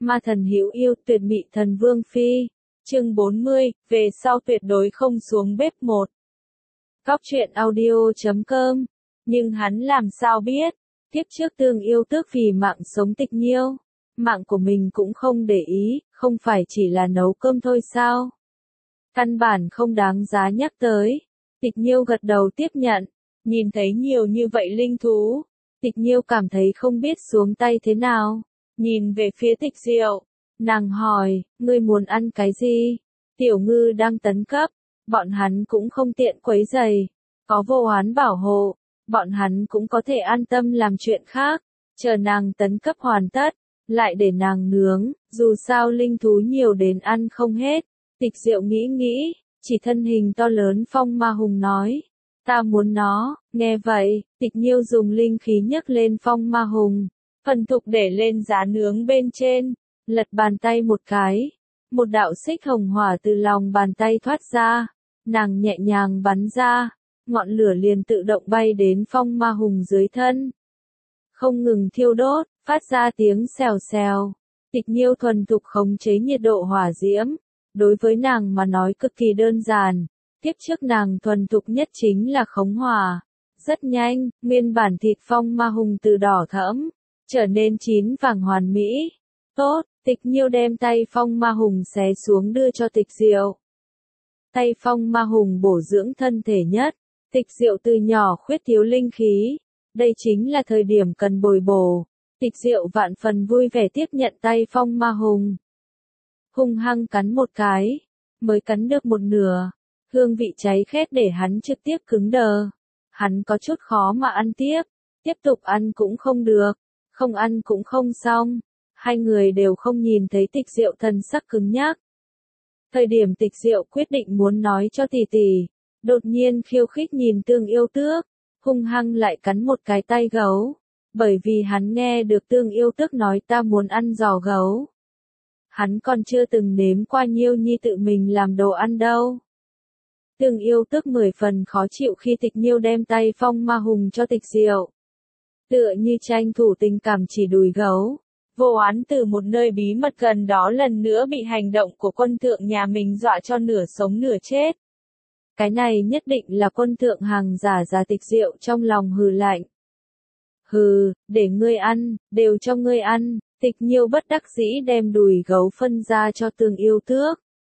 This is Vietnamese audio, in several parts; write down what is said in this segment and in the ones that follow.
Ma thần hữu yêu tuyệt mị thần vương phi. Chương 40, về sau tuyệt đối không xuống bếp một. Góc truyện audio.com. Nhưng hắn làm sao biết, kiếp trước Tương Yêu Tước vì mạng sống Tịch Nhiêu, mạng của mình cũng không để ý, không phải chỉ là nấu cơm thôi sao? Căn bản không đáng giá nhắc tới. Tịch Nhiêu gật đầu tiếp nhận, nhìn thấy nhiều như vậy linh thú, Tịch Nhiêu cảm thấy không biết xuống tay thế nào. Nhìn về phía Tịch Diệu, nàng hỏi, ngươi muốn ăn cái gì? Tiểu Ngư đang tấn cấp, bọn hắn cũng không tiện quấy rầy, có vô oán bảo hộ, bọn hắn cũng có thể an tâm làm chuyện khác, chờ nàng tấn cấp hoàn tất, lại để nàng nướng, dù sao linh thú nhiều đến ăn không hết. Tịch Diệu nghĩ, chỉ thân hình to lớn Phong Ma Hùng nói, ta muốn nó. Nghe vậy, Tịch Nhiêu dùng linh khí nhấc lên Phong Ma Hùng, phần thục để lên giá nướng bên trên, lật bàn tay một cái, một đạo xích hồng hỏa từ lòng bàn tay thoát ra, nàng nhẹ nhàng bắn ra, ngọn lửa liền tự động bay đến Phong Ma Hùng dưới thân, không ngừng thiêu đốt, phát ra tiếng xèo xèo. Tịch Nhiêu thuần thục khống chế nhiệt độ hỏa diễm, đối với nàng mà nói cực kỳ đơn giản, tiếp trước nàng thuần thục nhất chính là khống hỏa. Rất nhanh, nguyên bản thịt Phong Ma Hùng từ đỏ thẫm trở nên chín vàng hoàn mỹ. Tốt, Tịch Nhiêu đem tay Phong Ma Hùng xé xuống đưa cho Tịch Diệu. Tay Phong Ma Hùng bổ dưỡng thân thể nhất, Tịch Diệu từ nhỏ khuyết thiếu linh khí, đây chính là thời điểm cần bồi bổ. Tịch Diệu vạn phần vui vẻ tiếp nhận tay Phong Ma Hùng, hung hăng cắn một cái, mới cắn được một nửa, hương vị cháy khét để hắn trực tiếp cứng đờ. Hắn có chút khó mà ăn tiếp tục ăn cũng không được, không ăn cũng không xong. Hai người đều không nhìn thấy Tịch Diệu thần sắc cứng nhắc. Thời điểm Tịch Diệu quyết định muốn nói cho tỷ tỷ, đột nhiên khiêu khích nhìn Tương Yêu Tước, hung hăng lại cắn một cái tay gấu, bởi vì hắn nghe được Tương Yêu Tước nói ta muốn ăn giò gấu. Hắn còn chưa từng nếm qua Nhiêu Nhi tự mình làm đồ ăn đâu. Tương Yêu Tước 10 phần khó chịu khi Tịch Nhiêu đem tay Phong Ma Hùng cho Tịch Diệu. Tựa như tranh thủ tình cảm chỉ đùi gấu. Vô oán từ một nơi bí mật gần đó lần nữa bị hành động của quân thượng nhà mình dọa cho nửa sống nửa chết. Cái này nhất định là quân thượng hàng giả. Tịch Diệu trong lòng hừ lạnh. Hừ, để ngươi ăn, đều cho ngươi ăn. Tịch Nhiêu bất đắc dĩ đem đùi gấu phân ra cho Tương Yêu Tước.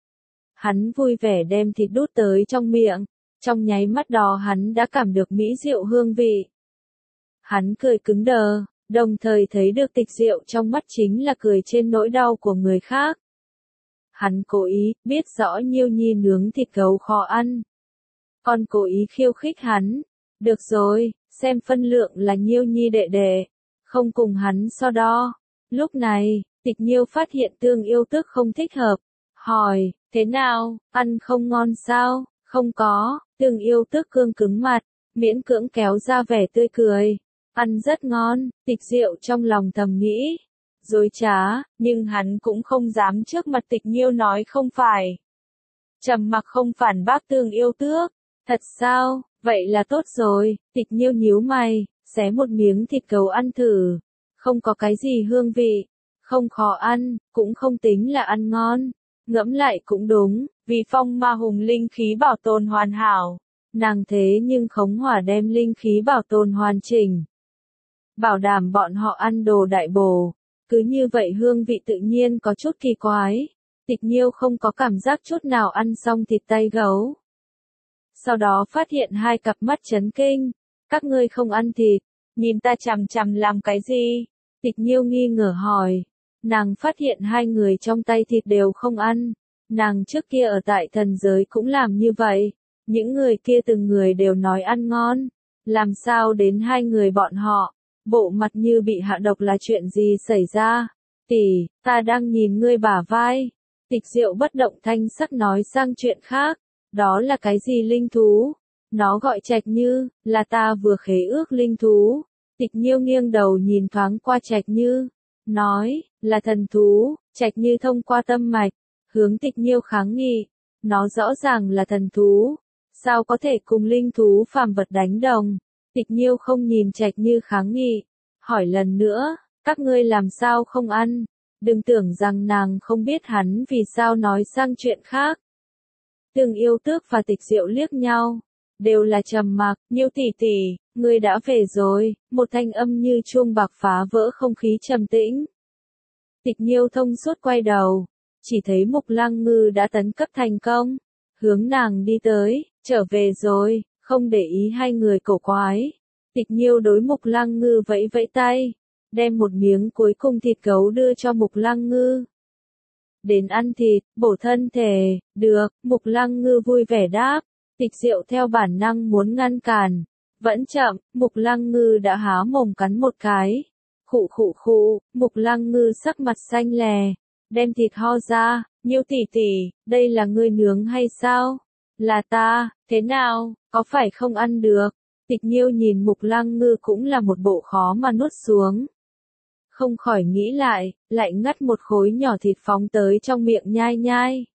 Hắn vui vẻ đem thịt đút tới trong miệng, trong nháy mắt đó hắn đã cảm được mỹ diệu hương vị. Hắn cười cứng đờ, đồng thời thấy được Tịch Diệu trong mắt chính là cười trên nỗi đau của người khác. Hắn cố ý, biết rõ Nhiêu Nhi nướng thịt gấu khó ăn, còn cố ý khiêu khích hắn. Được rồi, xem phân lượng là Nhiêu Nhi đệ đệ, không cùng hắn so đo. Lúc này, Tịch Nhiêu phát hiện Tương Yêu Tước không thích hợp, hỏi, thế nào, ăn không ngon sao? Không có. Tương Yêu Tước cương cứng mặt, miễn cưỡng kéo ra vẻ tươi cười. Ăn rất ngon. Tịch Diệu trong lòng thầm nghĩ, dối trá, nhưng hắn cũng không dám trước mặt Tịch Nhiêu nói không phải. Trầm mặc không phản bác Tương Yêu Tước. Thật sao? Vậy là tốt rồi. Tịch Nhiêu nhíu mày, xé một miếng thịt gấu ăn thử. Không có cái gì hương vị, không khó ăn, cũng không tính là ăn ngon. Ngẫm lại cũng đúng, vì Phong Ma Hùng linh khí bảo tồn hoàn hảo, nàng thế nhưng khống hỏa đem linh khí bảo tồn hoàn chỉnh, bảo đảm bọn họ ăn đồ đại bổ. Cứ như vậy hương vị tự nhiên có chút kỳ quái. Tịch Nhiêu không có cảm giác chút nào ăn xong thịt tay gấu. Sau đó phát hiện hai cặp mắt chấn kinh. Các ngươi không ăn thịt, nhìn ta chằm chằm làm cái gì? Tịch Nhiêu nghi ngờ hỏi. Nàng phát hiện hai người trong tay thịt đều không ăn. Nàng trước kia ở tại thần giới cũng làm như vậy. Những người kia từng người đều nói ăn ngon. Làm sao đến hai người bọn họ, bộ mặt như bị hạ độc là chuyện gì xảy ra? Tỷ, ta đang nhìn ngươi bả vai. Tịch Diệu bất động thanh sắc nói sang chuyện khác. Đó là cái gì linh thú? Nó gọi Trạch Như, là ta vừa khế ước linh thú. Tịch Nhiêu nghiêng đầu nhìn thoáng qua Trạch Như, nói, là thần thú. Trạch Như thông qua tâm mạch, hướng Tịch Nhiêu kháng nghị, nó rõ ràng là thần thú, sao có thể cùng linh thú phàm vật đánh đồng? Tịch Nhiêu không nhìn Trạch Như kháng nghị, hỏi lần nữa, các ngươi làm sao không ăn? đừng tưởng rằng nàng không biết hắn vì sao nói sang chuyện khác. Tường Yêu Tước và Tịch Diệu liếc nhau, đều là trầm mặc. Nhiêu tỷ tỷ, ngươi đã về rồi, một thanh âm như chuông bạc phá vỡ không khí trầm tĩnh. Tịch Nhiêu thông suốt quay đầu, chỉ thấy Mục Lăng Ngư đã tấn cấp thành công, hướng nàng đi tới, trở về rồi, không để ý hai người cổ quái. Tịch Nhiêu đối Mục Lăng Ngư vẫy vẫy tay, đem một miếng cuối cùng thịt gấu đưa cho Mục Lăng Ngư. Đến ăn thịt, bổ thân thể, được, Mục Lăng Ngư vui vẻ đáp. Tịch Diệu theo bản năng muốn ngăn cản, vẫn chậm, Mục Lăng Ngư đã há mồm cắn một cái. Khụ khụ khụ, Mục Lăng Ngư sắc mặt xanh lè, đem thịt ho ra. Nhiêu tỷ tỷ, đây là ngươi nướng hay sao? Là ta, thế nào, có phải không ăn được? Tịch Nhiêu nhìn Mục Lăng Ngư cũng là một bộ khó mà nuốt xuống. Không khỏi nghĩ lại ngắt một khối nhỏ thịt phóng tới trong miệng nhai nhai.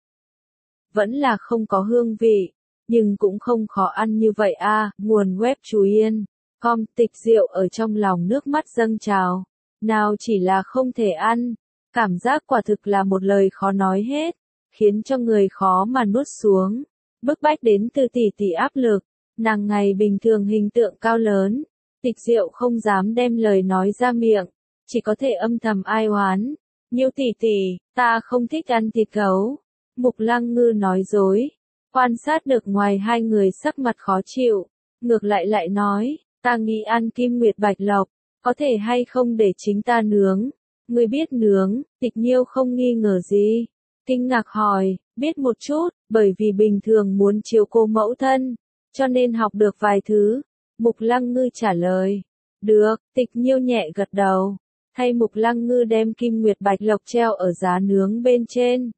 Vẫn là không có hương vị, nhưng cũng không khó ăn như vậy a. Nguồn web Chú Yên, com. Tịch Diệu ở trong lòng nước mắt dâng trào. Nào chỉ là không thể ăn, cảm giác quả thực là một lời khó nói hết, khiến cho người khó mà nuốt xuống. Bức bách đến từ tỷ tỷ áp lực, nàng ngày bình thường hình tượng cao lớn, Tịch Diệu không dám đem lời nói ra miệng, chỉ có thể âm thầm ai oán. Nhiêu tỷ tỷ, ta không thích ăn thịt gấu. Mục Lăng Ngư nói dối, quan sát được ngoài hai người sắc mặt khó chịu, ngược lại nói, ta nghĩ ăn Kim Nguyệt Bạch Lộc, có thể hay không để chính ta nướng. Ngươi biết nướng? Tịch Nhiêu không nghi ngờ gì, kinh ngạc hỏi, biết một chút, bởi vì bình thường muốn chiếu cố mẫu thân, cho nên học được vài thứ. Mục Lăng Ngư trả lời, được. Tịch Nhiêu nhẹ gật đầu, thay Mục Lăng Ngư đem Kim Nguyệt Bạch Lộc treo ở giá nướng bên trên.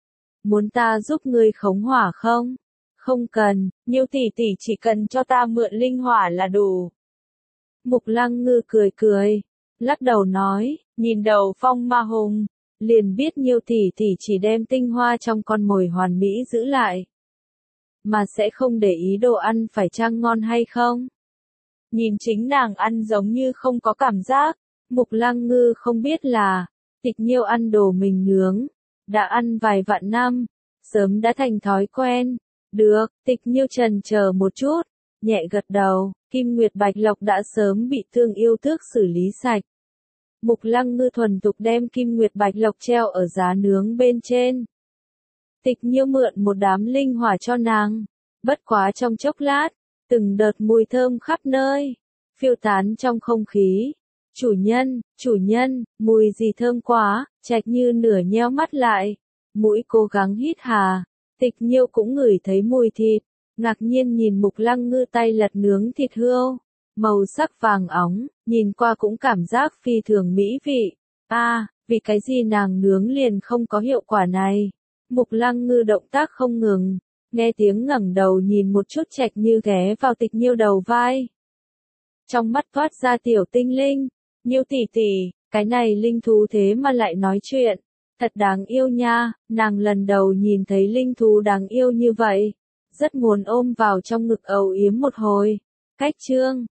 Muốn ta giúp ngươi khống hỏa không? Không cần, Nhiêu tỷ tỷ chỉ cần cho ta mượn linh hỏa là đủ. Mục Lăng Ngư cười, lắc đầu nói, nhìn đầu phong ma hùng, liền biết Nhiêu tỷ tỷ chỉ đem tinh hoa trong con mồi hoàn mỹ giữ lại, mà sẽ không để ý đồ ăn phải chăng ngon hay không. Nhìn chính nàng ăn giống như không có cảm giác. Mục Lăng Ngư không biết là, Tịch Nhiêu ăn đồ mình nướng, đã ăn vài vạn năm, sớm đã thành thói quen. Được, Tịch Nhiêu chần chờ một chút, nhẹ gật đầu. Kim Nguyệt Bạch Lộc đã sớm bị Tường Yêu Tước xử lý sạch. Mục Lăng Ngư thuần thục đem Kim Nguyệt Bạch Lộc treo ở giá nướng bên trên. Tịch Nhiêu mượn một đám linh hỏa cho nàng, bất quá trong chốc lát, từng đợt mùi thơm khắp nơi, phiêu tán trong không khí. Chủ nhân, mùi gì thơm quá. Trạch Như nửa nheo mắt lại, mũi cố gắng hít hà. Tịch Nhiêu cũng ngửi thấy mùi thịt, ngạc nhiên nhìn Mục Lăng Ngư tay lật nướng thịt hươu, màu sắc vàng óng, nhìn qua cũng cảm giác phi thường mỹ vị. Vì cái gì nàng nướng liền không có hiệu quả này? Mục Lăng Ngư động tác không ngừng, nghe tiếng ngẩng đầu nhìn một chút. Trạch Như ghé vào Tịch Nhiêu đầu vai, trong mắt thoát ra tiểu tinh linh. Nhiêu tỷ tỷ, cái này linh thú thế mà lại nói chuyện, thật đáng yêu nha. Nàng lần đầu nhìn thấy linh thú đáng yêu như vậy, rất muốn ôm vào trong ngực âu yếm một hồi. Cách chương